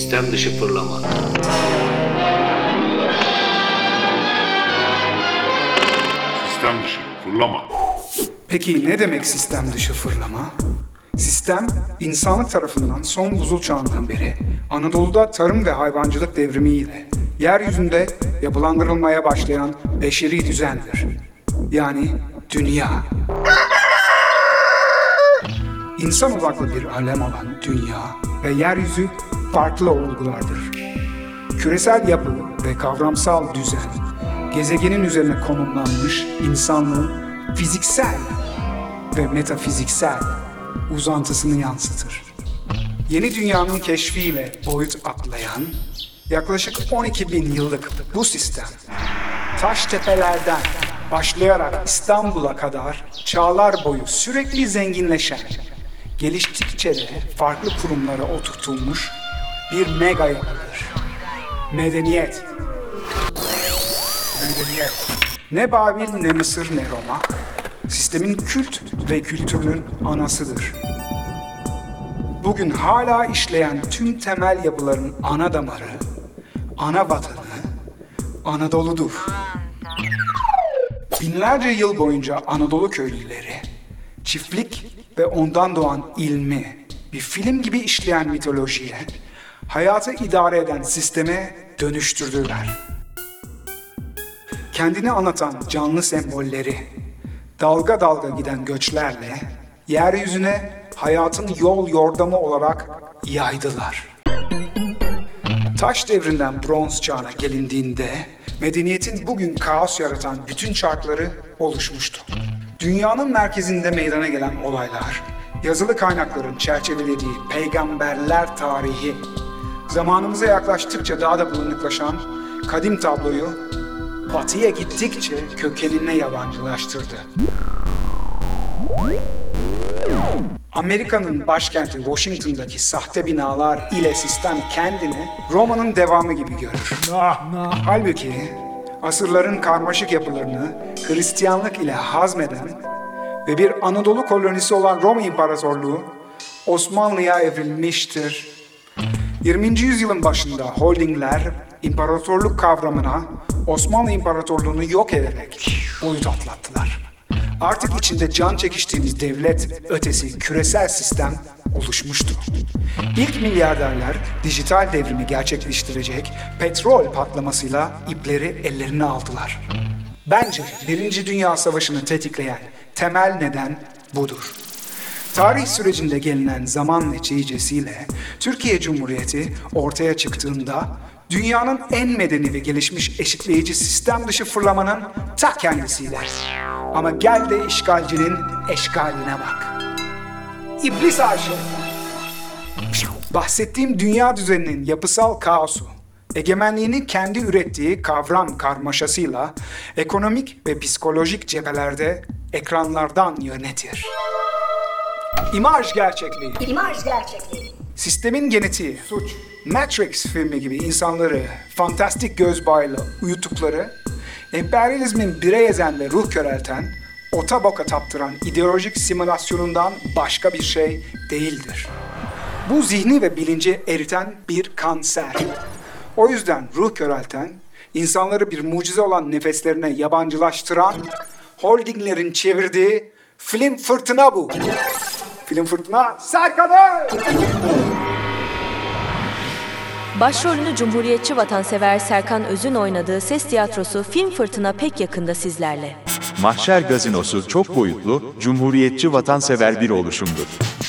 Sistem dışı fırlama. Sistem dışı fırlama. Peki ne demek sistem dışı fırlama? Sistem, insanlık tarafından son buzul çağından beri Anadolu'da tarım ve hayvancılık devrimiyle yeryüzünde yapılandırılmaya başlayan beşeri düzendir. Yani dünya. İnsan odaklı bir alem olan dünya ve yeryüzü farklı olgulardır. Küresel yapı ve kavramsal düzen, gezegenin üzerine konumlanmış insanlığın fiziksel ve metafiziksel uzantısını yansıtır. Yeni dünyanın keşfiyle boyut atlayan, yaklaşık 12 bin yıllık bu sistem, taş tepelerden başlayarak İstanbul'a kadar çağlar boyu sürekli zenginleşen, geliştikçe de farklı kurumlara oturtulmuş bir mega yapıdır. Medeniyet. Ne Babil, ne Mısır, ne Roma, sistemin kült ve kültürünün anasıdır. Bugün hala işleyen tüm temel yapıların ana damarı, ana vatanı Anadolu'dur. Binlerce yıl boyunca Anadolu köylüleri, çiftlik ve ondan doğan ilmi bir film gibi işleyen mitolojiye, hayatı idare eden sisteme dönüştürdüler. Kendini anlatan canlı sembolleri, dalga dalga giden göçlerle yeryüzüne hayatın yol yordamı olarak yaydılar. Taş devrinden bronz çağına gelindiğinde medeniyetin bugün kaos yaratan bütün çarkları oluşmuştu. Dünyanın merkezinde meydana gelen olaylar, yazılı kaynakların çerçevelediği peygamberler tarihi, zamanımıza yaklaştıkça daha da bulanıklaşan kadim tabloyu batıya gittikçe kökenine yabancılaştırdı. Amerika'nın başkenti Washington'daki sahte binalar ile sistem kendini Roma'nın devamı gibi görür. Halbuki asırların karmaşık yapılarını Hristiyanlık ile hazmeden ve bir Anadolu kolonisi olan Roma İmparatorluğu Osmanlı'ya evrilmiştir. 20. yüzyılın başında holdingler imparatorluk kavramına Osmanlı İmparatorluğu'nu yok ederek boyut atlattılar. Artık içinde can çekiştiğimiz devlet ötesi küresel sistem oluşmuştu. İlk milyarderler dijital devrimi gerçekleştirecek petrol patlamasıyla ipleri ellerine aldılar. Bence Birinci Dünya Savaşı'nı tetikleyen temel neden budur. Tarih sürecinde gelinen zaman neticesiyle Türkiye Cumhuriyeti ortaya çıktığında dünyanın en medeni ve gelişmiş eşitleyici sistem dışı fırlamanın ta kendisiyle. Ama gel de işgalcinin eşgaline bak. İblis aşığı. Bahsettiğim dünya düzeninin yapısal kaosu, egemenliğini kendi ürettiği kavram karmaşasıyla ekonomik ve psikolojik cephelerde ekranlardan yönetir. İmaj gerçekliği. Sistemin genetiği, suç, Matrix filmi gibi insanları fantastik göz bağıyla uyuttukları, emperyalizmin birey ezen ve ruh körelten, ota boka taptıran ideolojik simülasyonundan başka bir şey değildir. Bu zihni ve bilinci eriten bir kanser. O yüzden ruh körelten, insanları bir mucize olan nefeslerine yabancılaştıran, holdinglerin çevirdiği film fırtına bu. Film fırtına Serkan'ı! Başrolünü Cumhuriyetçi vatansever Serkan Öz'ün oynadığı ses tiyatrosu Film Fırtına pek yakında sizlerle. Mahşer Gazinosu çok boyutlu, cumhuriyetçi vatansever bir oluşumdur.